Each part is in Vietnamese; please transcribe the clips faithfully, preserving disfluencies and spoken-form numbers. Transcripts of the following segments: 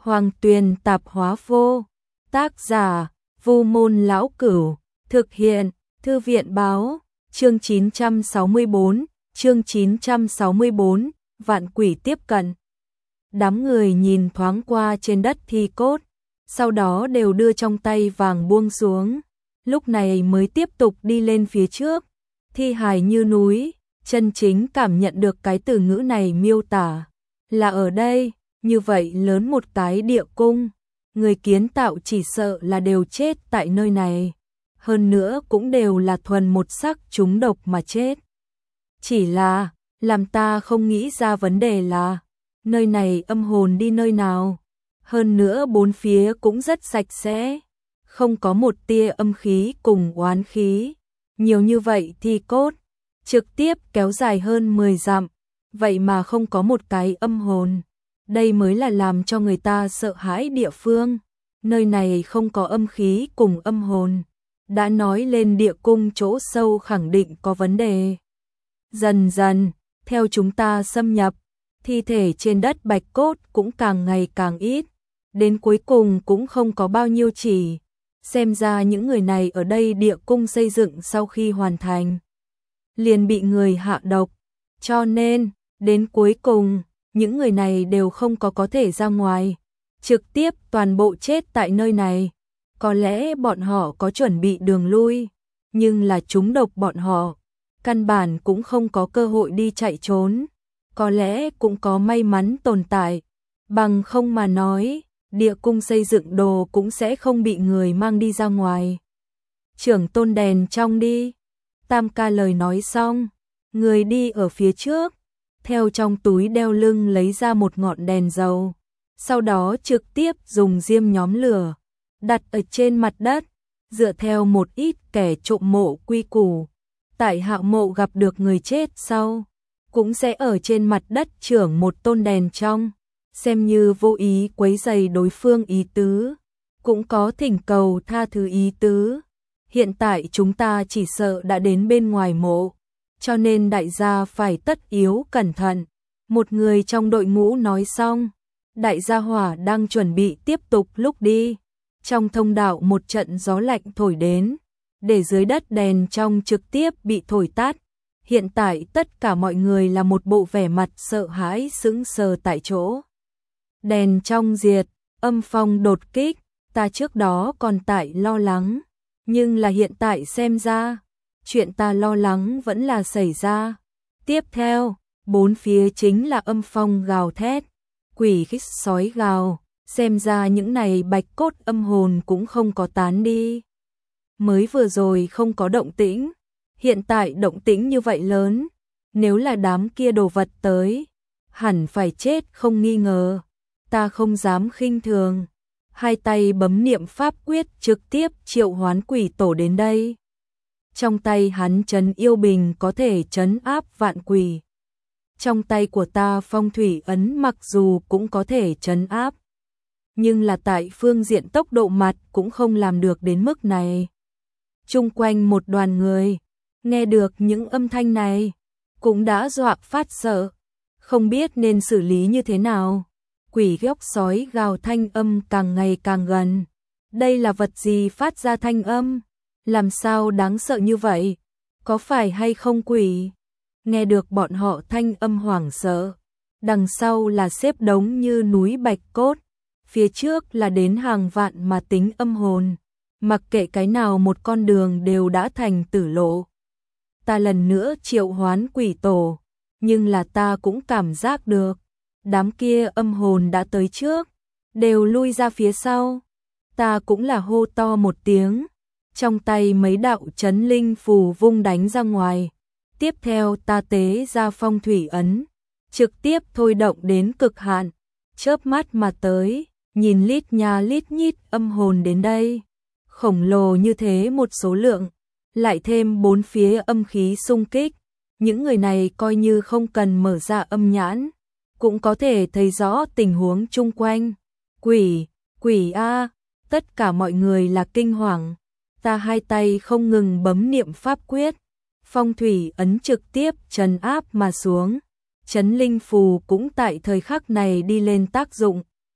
Hoàng Tuyền Tạp Hóa Vô. Tác giả: Vu Môn Lão Cửu. Thực hiện: Thư viện Báo. Chương chín trăm sáu mươi bốn, chương chín trăm sáu mươi bốn, vạn quỷ tiếp cận. Đám người nhìn thoáng qua trên đất thi cốt, sau đó đều đưa trong tay vàng buông xuống, lúc này mới tiếp tục đi lên phía trước. Thi hài như núi, chân chính cảm nhận được cái từ ngữ này miêu tả là ở đây, như vậy lớn một cái địa cung, người kiến tạo chỉ sợ là đều chết tại nơi này, hơn nữa cũng đều là thuần một sắc trúng độc mà chết. Chỉ là, làm ta không nghĩ ra vấn đề là, nơi này âm hồn đi nơi nào, hơn nữa bốn phía cũng rất sạch sẽ, không có một tia âm khí cùng oán khí, nhiều như vậy thi cốt, trực tiếp kéo dài hơn mười dặm, vậy mà không có một cái âm hồn. Đây mới là làm cho người ta sợ hãi địa phương, nơi này không có âm khí cùng âm hồn, đã nói lên địa cung chỗ sâu khẳng định có vấn đề. Dần dần, theo chúng ta xâm nhập, thi thể trên đất bạch cốt cũng càng ngày càng ít, đến cuối cùng cũng không có bao nhiêu chỉ, xem ra những người này ở đây địa cung xây dựng sau khi hoàn thành, liền bị người hạ độc, cho nên, đến cuối cùng, những người này đều không có có thể ra ngoài, trực tiếp toàn bộ chết tại nơi này. Có lẽ bọn họ có chuẩn bị đường lui, nhưng là trúng độc bọn họ, căn bản cũng không có cơ hội đi chạy trốn, có lẽ cũng có may mắn tồn tại, bằng không mà nói, địa cung xây dựng đồ cũng sẽ không bị người mang đi ra ngoài. Trưởng tôn đèn trong đi, Tam ca lời nói xong, người đi ở phía trước, theo trong túi đeo lưng lấy ra một ngọn đèn dầu, sau đó trực tiếp dùng diêm nhóm lửa, đặt ở trên mặt đất, dựa theo một ít kẻ trộm mộ quy củ, tại hạ mộ gặp được người chết sau, cũng sẽ ở trên mặt đất chưởng một tôn đèn trong, xem như vô ý quấy rầy đối phương ý tứ, cũng có thỉnh cầu tha thứ ý tứ. Hiện tại chúng ta chỉ sợ đã đến bên ngoài mộ, cho nên đại gia phải tất yếu cẩn thận. Một người trong đội ngũ nói xong, đại gia hỏa đang chuẩn bị tiếp tục lúc đi. Trong thông đạo một trận gió lạnh thổi đến, để dưới đất đèn trong trực tiếp bị thổi tắt. Hiện tại tất cả mọi người là một bộ vẻ mặt sợ hãi sững sờ tại chỗ. Đèn trong diệt, âm phong đột kích, ta trước đó còn tại lo lắng, nhưng là hiện tại xem ra, chuyện ta lo lắng vẫn là xảy ra. Tiếp theo, bốn phía chính là âm phong gào thét, quỷ khích sói gào, xem ra những này bạch cốt âm hồn cũng không có tán đi. Mới vừa rồi không có động tĩnh, hiện tại động tĩnh như vậy lớn, nếu là đám kia đồ vật tới, hẳn phải chết không nghi ngờ, ta không dám khinh thường. Hai tay bấm niệm pháp quyết trực tiếp triệu hoán quỷ tổ đến đây. Trong tay hắn trấn yêu bình có thể trấn áp vạn quỷ. Trong tay của ta phong thủy ấn mặc dù cũng có thể trấn áp, nhưng là tại phương diện tốc độ mặt cũng không làm được đến mức này. Chung quanh một đoàn người, nghe được những âm thanh này, cũng đã dọa phát sợ, không biết nên xử lý như thế nào. Quỷ góc sói gào thanh âm càng ngày càng gần. Đây là vật gì phát ra thanh âm? Làm sao đáng sợ như vậy? Có phải hay không quỷ? Nghe được bọn họ thanh âm hoảng sợ. Đằng sau là xếp đống như núi bạch cốt. Phía trước là đến hàng vạn mà tính âm hồn. Mặc kệ cái nào một con đường đều đã thành tử lộ. Ta lần nữa triệu hoán quỷ tổ. Nhưng là ta cũng cảm giác được. Đám kia âm hồn đã tới trước, đều lui ra phía sau. Ta cũng là hô to một tiếng, trong tay mấy đạo chấn linh phù vung đánh ra ngoài. Tiếp theo ta tế ra phong thủy ấn, trực tiếp thôi động đến cực hạn, chớp mắt mà tới, nhìn lít nha lít nhít âm hồn đến đây. Khổng lồ như thế một số lượng, lại thêm bốn phía âm khí xung kích, những người này coi như không cần mở ra âm nhãn, cũng có thể thấy rõ tình huống chung quanh. Quỷ, quỷ a, tất cả mọi người là kinh hoàng. Ta hai tay không ngừng bấm niệm pháp quyết, phong thủy ấn trực tiếp trấn áp mà xuống. Chấn linh phù cũng tại thời khắc này đi lên tác dụng.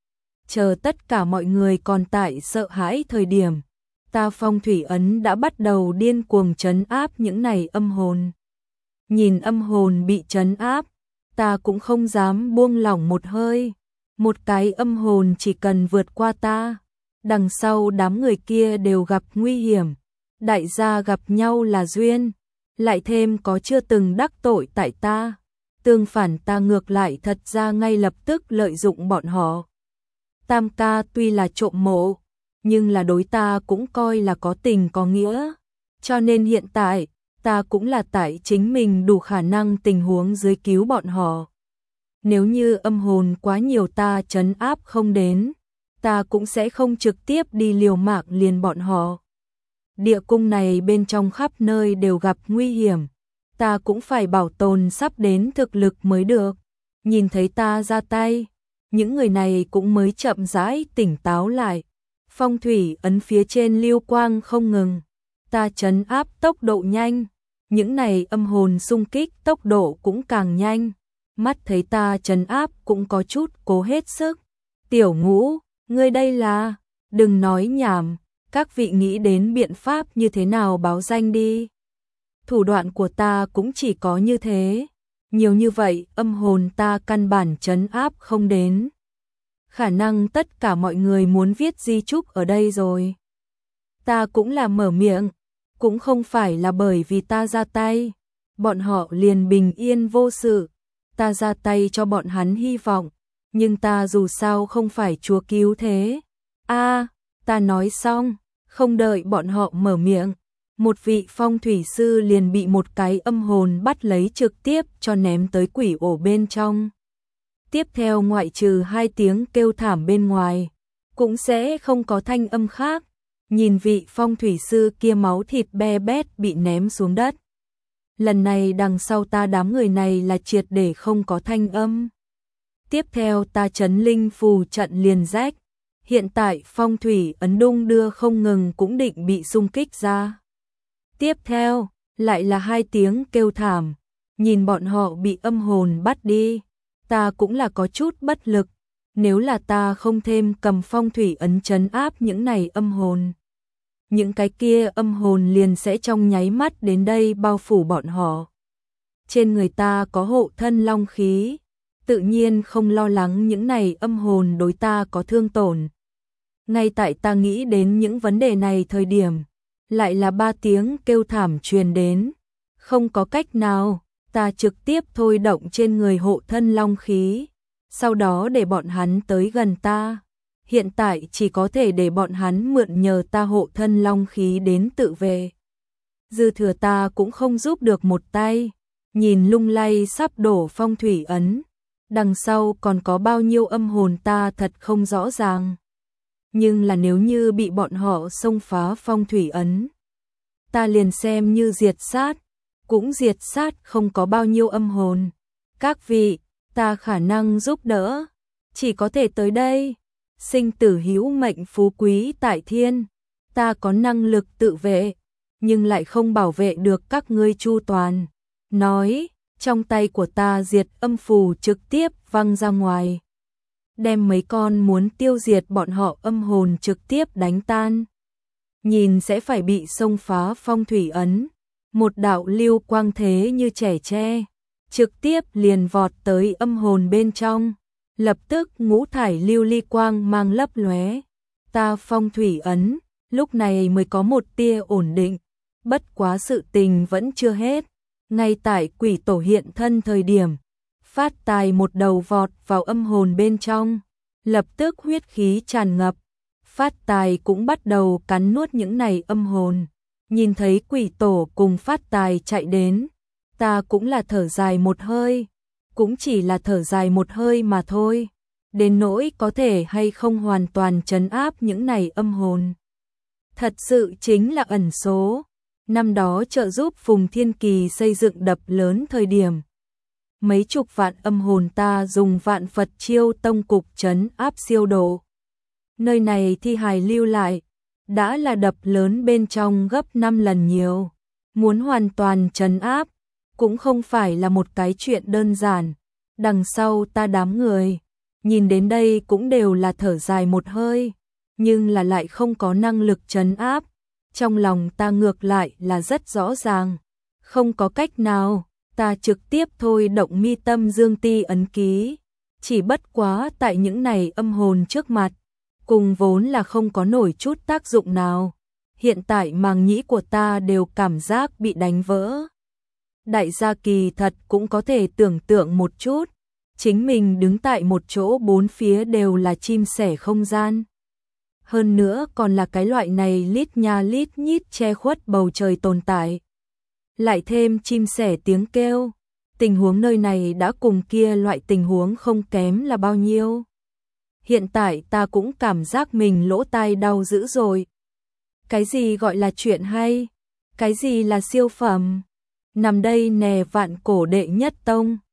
chờ tất cả mọi người còn tại sợ hãi thời điểm, ta phong thủy ấn đã bắt đầu điên cuồng trấn áp những này âm hồn. Nhìn âm hồn bị trấn áp, ta cũng không dám buông lỏng một hơi. Một cái âm hồn chỉ cần vượt qua ta, đằng sau đám người kia đều gặp nguy hiểm. Đại gia gặp nhau là duyên, lại thêm có chưa từng đắc tội tại ta. Tương phản ta ngược lại thật ra ngay lập tức lợi dụng bọn họ. Tam ca tuy là trộm mộ, nhưng là đối ta cũng coi là có tình có nghĩa. Cho nên hiện tại, ta cũng là tại chính mình đủ khả năng tình huống dưới cứu bọn họ. Nếu như âm hồn quá nhiều ta trấn áp không đến, ta cũng sẽ không trực tiếp đi liều mạng liền bọn họ. Địa cung này bên trong khắp nơi đều gặp nguy hiểm, ta cũng phải bảo tồn sắp đến thực lực mới được. Nhìn thấy ta ra tay, những người này cũng mới chậm rãi tỉnh táo lại. Phong thủy ấn phía trên lưu quang không ngừng, ta trấn áp tốc độ nhanh, những này âm hồn xung kích tốc độ cũng càng nhanh. Mắt thấy ta trấn áp cũng có chút cố hết sức. Tiểu Ngũ, ngươi đây là, đừng nói nhảm, các vị nghĩ đến biện pháp như thế nào báo danh đi. Thủ đoạn của ta cũng chỉ có như thế, nhiều như vậy âm hồn ta căn bản trấn áp không đến. Khả năng tất cả mọi người muốn viết di chúc ở đây rồi. Ta cũng là mở miệng, cũng không phải là bởi vì ta ra tay, bọn họ liền bình yên vô sự. Ta ra tay cho bọn hắn hy vọng, nhưng ta dù sao không phải Chúa cứu thế. A, à, ta nói xong, không đợi bọn họ mở miệng, một vị phong thủy sư liền bị một cái âm hồn bắt lấy trực tiếp cho ném tới quỷ ổ bên trong. Tiếp theo ngoại trừ hai tiếng kêu thảm bên ngoài, cũng sẽ không có thanh âm khác. Nhìn vị phong thủy sư kia máu thịt be bét bị ném xuống đất. Lần này đằng sau ta đám người này là triệt để không có thanh âm. Tiếp theo ta trấn linh phù trận liền rách. Hiện tại phong thủy ấn đung đưa không ngừng cũng định bị xung kích ra. Tiếp theo, lại là hai tiếng kêu thảm. Nhìn bọn họ bị âm hồn bắt đi. Ta cũng là có chút bất lực. Nếu là ta không thêm cầm phong thủy ấn trấn áp những này âm hồn, những cái kia âm hồn liền sẽ trong nháy mắt đến đây bao phủ bọn họ. Trên người ta có hộ thân long khí, tự nhiên không lo lắng những này âm hồn đối ta có thương tổn. Ngay tại ta nghĩ đến những vấn đề này thời điểm, lại là ba tiếng kêu thảm truyền đến. Không có cách nào, ta trực tiếp thôi động trên người hộ thân long khí, sau đó để bọn hắn tới gần ta. Hiện tại chỉ có thể để bọn hắn mượn nhờ ta hộ thân long khí đến tự vệ. Dư thừa ta cũng không giúp được một tay. Nhìn lung lay sắp đổ phong thủy ấn, đằng sau còn có bao nhiêu âm hồn ta thật không rõ ràng. Nhưng là nếu như bị bọn họ xông phá phong thủy ấn, ta liền xem như diệt sát, cũng diệt sát không có bao nhiêu âm hồn. Các vị, ta khả năng giúp đỡ, chỉ có thể tới đây. Sinh tử hữu mệnh phú quý tại thiên, ta có năng lực tự vệ, nhưng lại không bảo vệ được các ngươi chu toàn. Nói, trong tay của ta diệt âm phù trực tiếp văng ra ngoài, đem mấy con muốn tiêu diệt bọn họ âm hồn trực tiếp đánh tan. Nhìn sẽ phải bị xông phá phong thủy ấn, một đạo lưu quang thế như trẻ tre, trực tiếp liền vọt tới âm hồn bên trong. Lập tức ngũ thải lưu ly quang mang lấp lóe, ta phong thủy ấn, lúc này mới có một tia ổn định. Bất quá sự tình vẫn chưa hết, ngay tại quỷ tổ hiện thân thời điểm, phát tài một đầu vọt vào âm hồn bên trong, lập tức huyết khí tràn ngập, phát tài cũng bắt đầu cắn nuốt những này âm hồn. Nhìn thấy quỷ tổ cùng phát tài chạy đến, ta cũng là thở dài một hơi. Cũng chỉ là thở dài một hơi mà thôi, đến nỗi có thể hay không hoàn toàn trấn áp những này âm hồn. Thật sự chính là ẩn số. Năm đó trợ giúp Phùng Thiên Kỳ xây dựng đập lớn thời điểm, mấy chục vạn âm hồn ta dùng vạn Phật chiêu tông cục trấn áp siêu độ. Nơi này thi hài lưu lại, đã là đập lớn bên trong gấp năm lần nhiều. Muốn hoàn toàn trấn áp, cũng không phải là một cái chuyện đơn giản. Đằng sau ta đám người, Nhìn đến đây cũng đều là thở dài một hơi, nhưng là lại không có năng lực trấn áp. Trong lòng ta ngược lại là rất rõ ràng, không có cách nào, ta trực tiếp thôi động mi tâm dương ti ấn ký. Chỉ bất quá tại những này âm hồn trước mặt, cùng vốn là không có nổi chút tác dụng nào. Hiện tại màng nhĩ của ta đều cảm giác bị đánh vỡ. Đại gia kỳ thật cũng có thể tưởng tượng một chút, chính mình đứng tại một chỗ bốn phía đều là chim sẻ không gian. Hơn nữa còn là cái loại này lít nha lít nhít che khuất bầu trời tồn tại. Lại thêm chim sẻ tiếng kêu, tình huống nơi này đã cùng kia loại tình huống không kém là bao nhiêu. Hiện tại ta cũng cảm giác mình lỗ tai đau dữ rồi. Cái gì gọi là chuyện hay? Cái gì là siêu phẩm? Nằm đây nè vạn cổ đệ nhất tông.